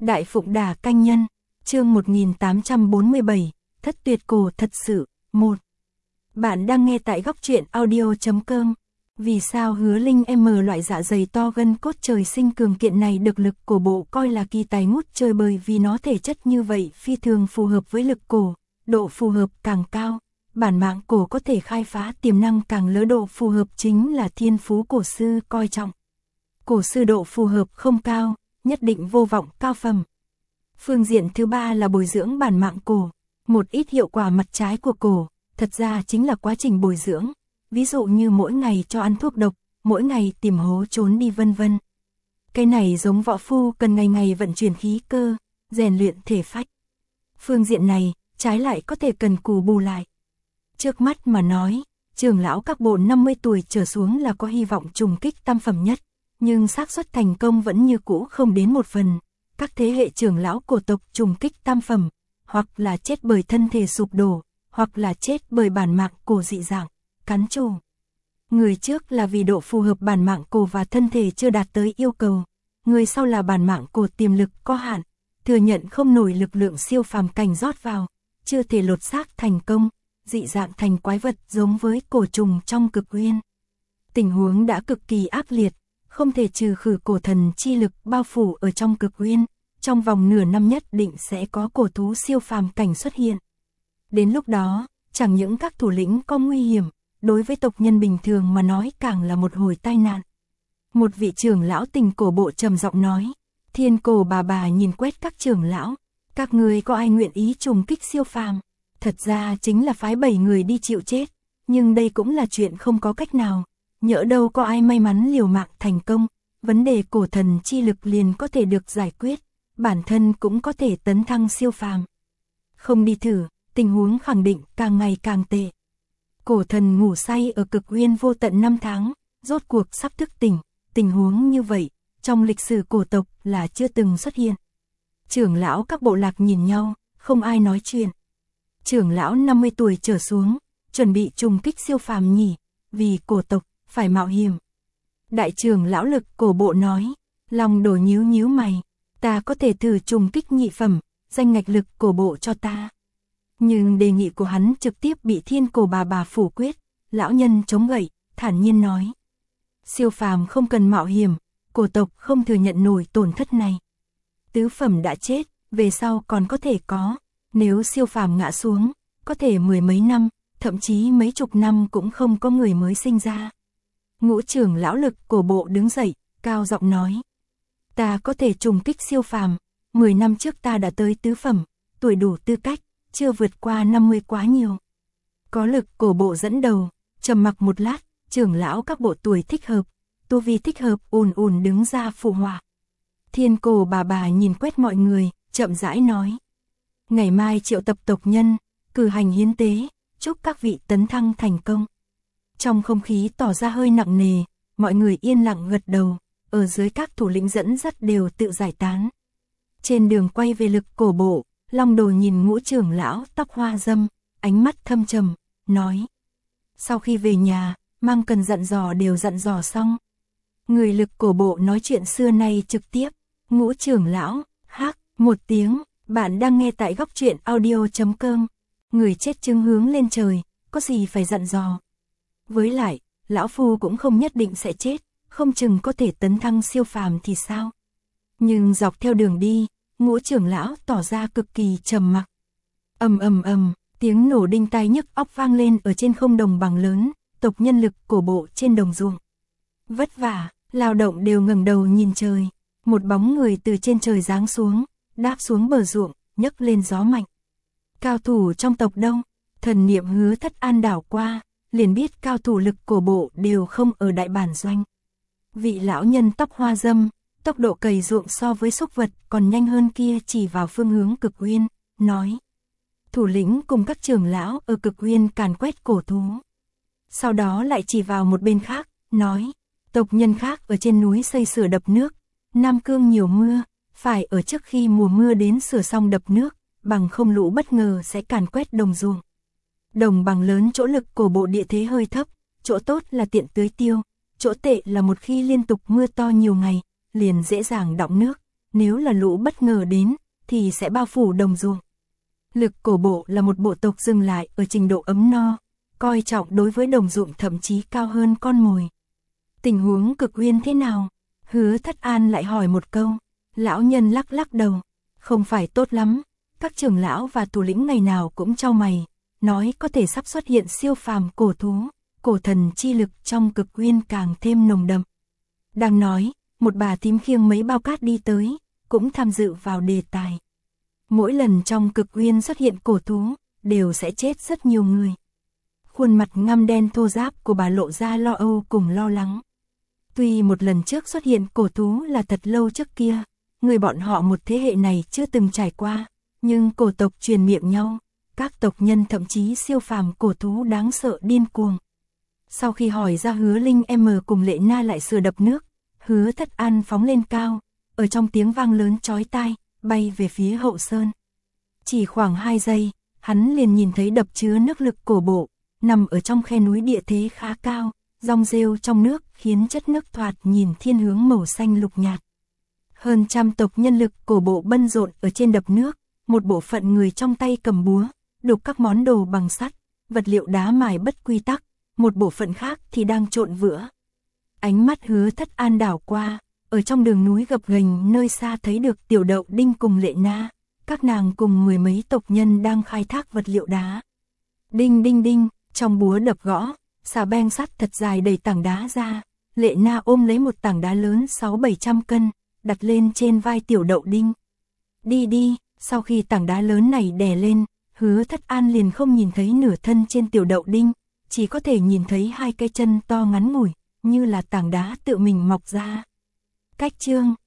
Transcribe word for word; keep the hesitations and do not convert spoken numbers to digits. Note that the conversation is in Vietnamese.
Đại Phụng Đà Canh Nhân, chương một nghìn tám trăm bốn mươi bảy, Thất Tuyệt Cổ thật sự, một. Bạn đang nghe tại góc truyện audio chấm com. Vì sao Hứa Linh M loại dạ dày to gân cốt trời sinh cường kiện này được lực cổ bộ coi là kỳ tài ngút trời, bởi vì nó thể chất như vậy phi thường phù hợp với lực cổ, độ phù hợp càng cao, bản mạng cổ có thể khai phá tiềm năng càng lớn, độ phù hợp chính là thiên phú cổ sư coi trọng. Cổ sư độ phù hợp không cao, nhất định vô vọng cao phẩm. Phương diện thứ ba là bồi dưỡng bản mạng cổ. Một ít hiệu quả mặt trái của cổ, thật ra chính là quá trình bồi dưỡng, ví dụ như mỗi ngày cho ăn thuốc độc, mỗi ngày tìm hố trốn đi vân vân. Cái này giống võ phu cần ngày ngày vận chuyển khí cơ, rèn luyện thể phách. Phương diện này, trái lại có thể cần cù bù lại. Trước mắt mà nói, trưởng lão các bộ năm mươi tuổi trở xuống là có hy vọng trùng kích tam phẩm nhất, nhưng xác suất thành công vẫn như cũ không đến một phần. Các thế hệ trưởng lão cổ tộc trùng kích tam phẩm, hoặc là chết bởi thân thể sụp đổ, hoặc là chết bởi bản mạng cổ dị dạng, cắn chủ. Người trước là vì độ phù hợp bản mạng cổ và thân thể chưa đạt tới yêu cầu, người sau là bản mạng cổ tiềm lực có hạn, thừa nhận không nổi lực lượng siêu phàm cảnh rót vào, chưa thể lột xác thành công, dị dạng thành quái vật giống với cổ trùng trong cực uyên. Tình huống đã cực kỳ ác liệt, không thể trừ khử cổ thần chi lực bao phủ ở trong cực uyên, trong vòng nửa năm nhất định sẽ có cổ thú siêu phàm cảnh xuất hiện. Đến lúc đó, chẳng những các thủ lĩnh có nguy hiểm, đối với tộc nhân bình thường mà nói càng là một hồi tai nạn. Một vị trưởng lão Tình Cổ bộ trầm giọng nói, Thiên Cổ bà bà nhìn quét các trưởng lão, các người có ai nguyện ý trùng kích siêu phàm? Thật ra chính là phái bảy người đi chịu chết, nhưng đây cũng là chuyện không có cách nào, nhỡ đâu có ai may mắn liều mạng thành công, vấn đề cổ thần chi lực liền có thể được giải quyết, bản thân cũng có thể tấn thăng siêu phàm. Không đi thử, tình huống khẳng định càng ngày càng tệ. Cổ thần ngủ say ở cực uyên vô tận năm tháng, rốt cuộc sắp thức tỉnh, tình huống như vậy, trong lịch sử cổ tộc là chưa từng xuất hiện. Trưởng lão các bộ lạc nhìn nhau, không ai nói chuyện. Trưởng lão năm mươi tuổi trở xuống, chuẩn bị trùng kích siêu phàm nhỉ, vì cổ tộc, phải mạo hiểm. Đại trưởng lão Lực Cổ bộ nói, lòng đổ nhíu nhíu mày, ta có thể thử trùng kích nhị phẩm, danh ngạch Lực Cổ bộ cho ta. Nhưng đề nghị của hắn trực tiếp bị Thiên Cổ bà bà phủ quyết, lão nhân chống gậy, thản nhiên nói. Siêu phàm không cần mạo hiểm, cổ tộc không thừa nhận nổi tổn thất này. Tứ phẩm đã chết, về sau còn có thể có, nếu siêu phàm ngã xuống, có thể mười mấy năm, thậm chí mấy chục năm cũng không có người mới sinh ra. Ngũ trưởng lão Lực Cổ bộ đứng dậy, cao giọng nói. Ta có thể trùng kích siêu phàm, mười năm trước ta đã tới tứ phẩm, tuổi đủ tư cách, chưa vượt qua năm mươi quá nhiều. Có Lực Cổ bộ dẫn đầu, trầm mặc một lát, trưởng lão các bộ tuổi thích hợp, tu vi thích hợp ùn ùn đứng ra phụ họa. Thiên Cổ bà bà nhìn quét mọi người, chậm rãi nói. Ngày mai triệu tập tộc nhân, cử hành hiến tế, chúc các vị tấn thăng thành công. Trong không khí tỏ ra hơi nặng nề, mọi người yên lặng gật đầu, ở dưới các thủ lĩnh dẫn dắt đều tự giải tán. Trên đường quay về Lực Cổ bộ, Long Đồ nhìn ngũ trưởng lão tóc hoa dâm, ánh mắt thâm trầm, nói. Sau khi về nhà, mang cần dặn dò đều dặn dò xong. Người Lực Cổ bộ nói chuyện xưa nay trực tiếp, ngũ trưởng lão, hắc, một tiếng, bạn đang nghe tại góc truyện audio chấm com. Người chết chứng hướng lên trời, có gì phải dặn dò. Với lại, lão phu cũng không nhất định sẽ chết, không chừng có thể tấn thăng siêu phàm thì sao. Nhưng dọc theo đường đi, ngũ trưởng lão tỏ ra cực kỳ trầm mặc. Ầm ầm ầm, tiếng nổ đinh tai nhức óc vang lên ở trên không đồng bằng lớn, tộc nhân Lực Cổ bộ trên đồng ruộng. Vất vả, lao động đều ngẩng đầu nhìn trời, một bóng người từ trên trời giáng xuống, đáp xuống bờ ruộng, nhấc lên gió mạnh. Cao thủ trong tộc đông, thần niệm Hứa Thất An đảo qua, liền biết cao thủ Lực Cổ bộ đều không ở đại bản doanh. Vị lão nhân tóc hoa dâm, tốc độ cày ruộng so với súc vật còn nhanh hơn kia chỉ vào phương hướng cực uyên, nói. Thủ lĩnh cùng các trưởng lão ở cực uyên càn quét cổ thú. Sau đó lại chỉ vào một bên khác, nói. Tộc nhân khác ở trên núi xây sửa đập nước, Nam Cương nhiều mưa, phải ở trước khi mùa mưa đến sửa xong đập nước, bằng không lũ bất ngờ sẽ càn quét đồng ruộng. Đồng bằng lớn chỗ Lực Cổ bộ địa thế hơi thấp, chỗ tốt là tiện tưới tiêu, chỗ tệ là một khi liên tục mưa to nhiều ngày, liền dễ dàng đọng nước, nếu là lũ bất ngờ đến, thì sẽ bao phủ đồng ruộng. Lực Cổ Bộ là một bộ tộc dừng lại ở trình độ ấm no, coi trọng đối với đồng ruộng thậm chí cao hơn con mồi. Tình huống Cực Uyên thế nào? Hứa Thất An lại hỏi một câu. Lão nhân lắc lắc đầu, không phải tốt lắm. Các trưởng lão và thủ lĩnh ngày nào cũng chau mày, nói có thể sắp xuất hiện siêu phàm cổ thú, cổ thần chi lực trong Cực Uyên càng thêm nồng đậm. Đang nói, một bà tím khiêng mấy bao cát đi tới, cũng tham dự vào đề tài. Mỗi lần trong Cực Uyên xuất hiện cổ thú, đều sẽ chết rất nhiều người. Khuôn mặt ngăm đen thô ráp của bà lộ ra lo âu cùng lo lắng. Tuy một lần trước xuất hiện cổ thú là thật lâu trước kia, người bọn họ một thế hệ này chưa từng trải qua, nhưng cổ tộc truyền miệng nhau, các tộc nhân thậm chí siêu phàm cổ thú đáng sợ điên cuồng. Sau khi hỏi ra Hứa Linh em cùng Lệ Na lại sửa đập nước, Hứa Thất An phóng lên cao, ở trong tiếng vang lớn chói tai, bay về phía hậu sơn. Chỉ khoảng hai giây, hắn liền nhìn thấy đập chứa nước Lực Cổ Bộ, nằm ở trong khe núi địa thế khá cao, rong rêu trong nước khiến chất nước thoạt nhìn thiên hướng màu xanh lục nhạt. Hơn trăm tộc nhân Lực Cổ Bộ bận rộn ở trên đập nước, một bộ phận người trong tay cầm búa, đục các món đồ bằng sắt, vật liệu đá mài bất quy tắc, một bộ phận khác thì đang trộn vữa. Ánh mắt Hứa Thất An đảo qua, ở trong đường núi gập ghềnh nơi xa thấy được Tiểu Đậu Đinh cùng Lệ Na, các nàng cùng mười mấy tộc nhân đang khai thác vật liệu đá. Đinh đinh đinh, trong búa đập gõ, xà beng sắt thật dài đẩy tảng đá ra, Lệ Na ôm lấy một tảng đá lớn sáu bảy trăm cân, đặt lên trên vai Tiểu Đậu Đinh. Đi đi, sau khi tảng đá lớn này đè lên, Hứa Thất An liền không nhìn thấy nửa thân trên Tiểu Đậu Đinh, chỉ có thể nhìn thấy hai cái chân to ngắn ngủi, như là tảng đá tự mình mọc ra. Cách chương